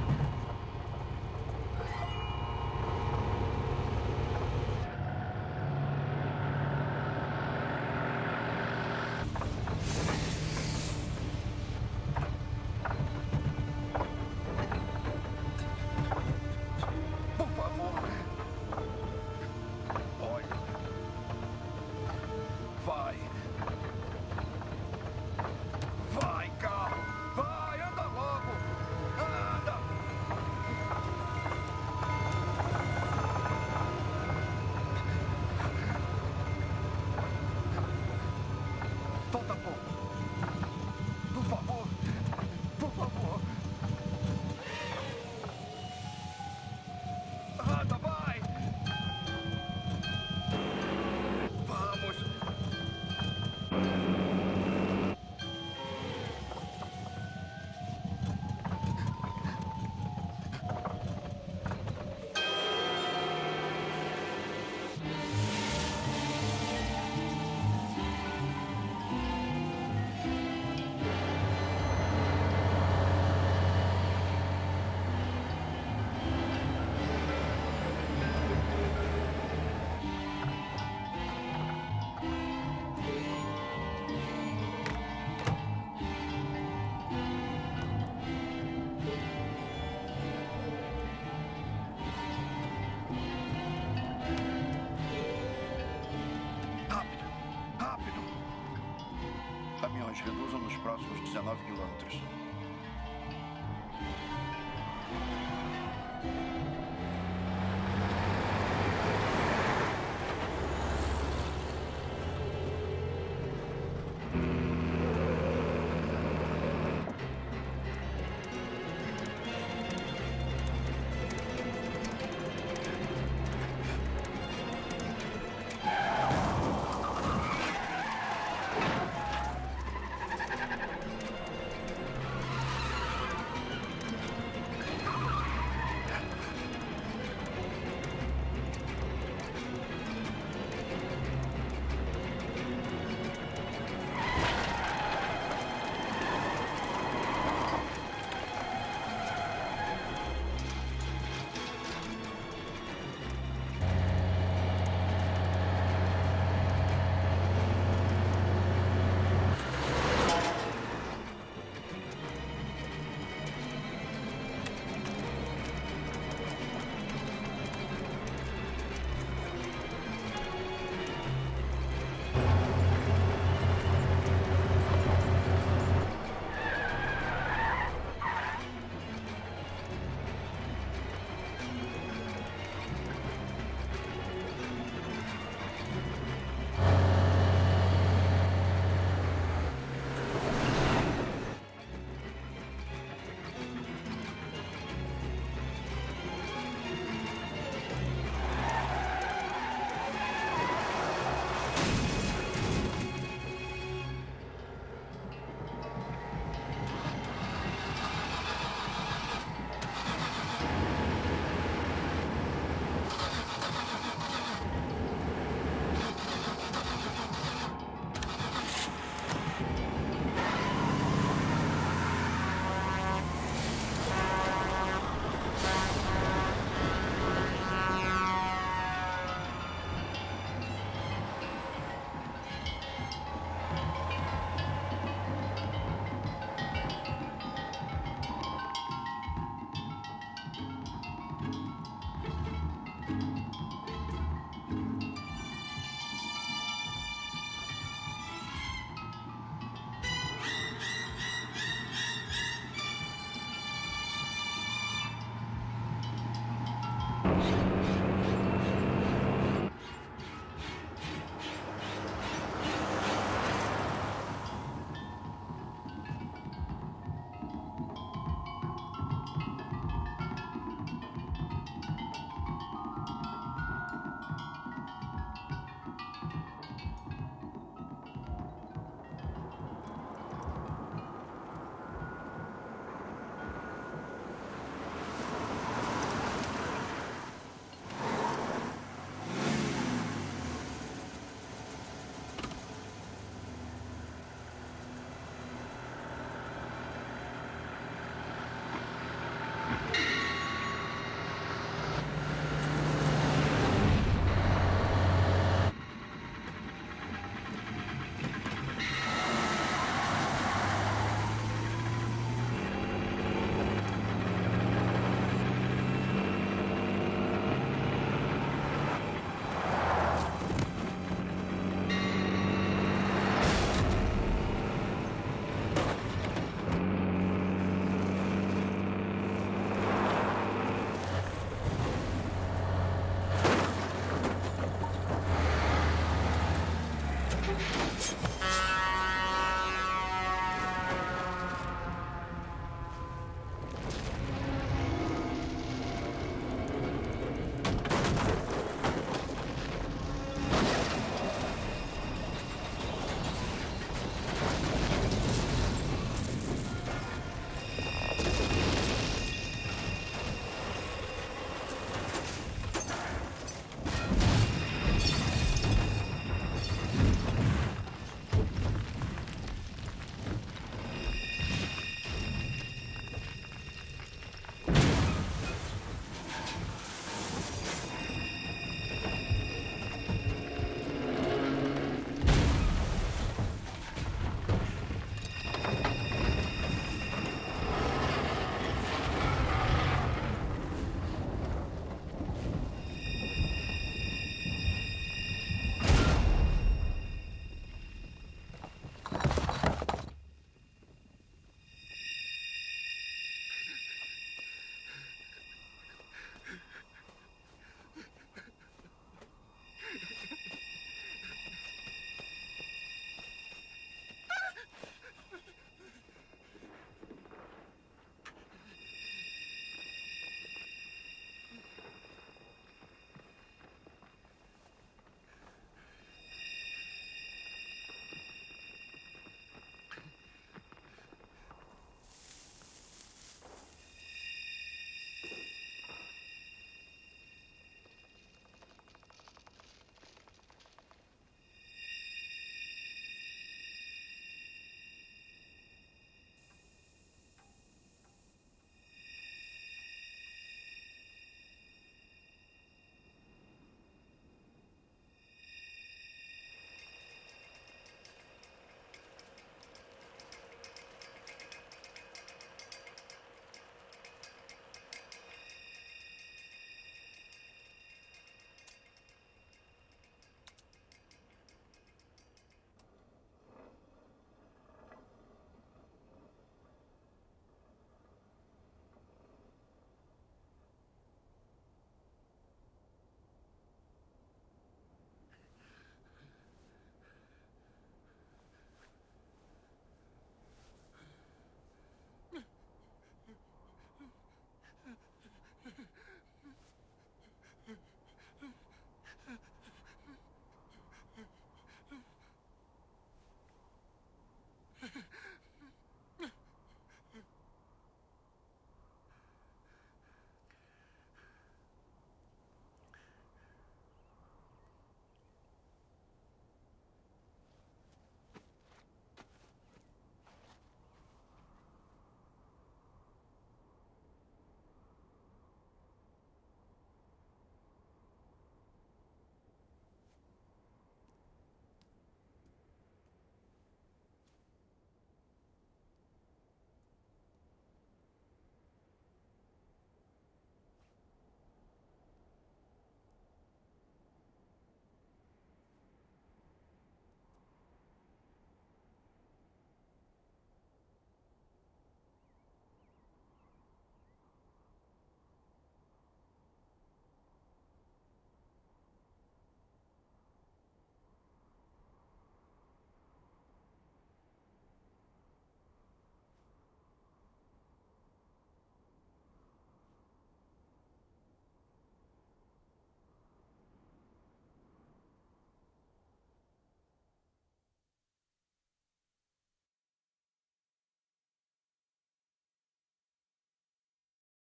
Por favor. Olha. Vai. Vai, carro. Vai, anda logo. Anda. Falta pouco. Por favor. Por favor. Anda, vai! Vamos! Rápido! Rápido! Caminhões, reduzam nos próximos 19 quilômetros.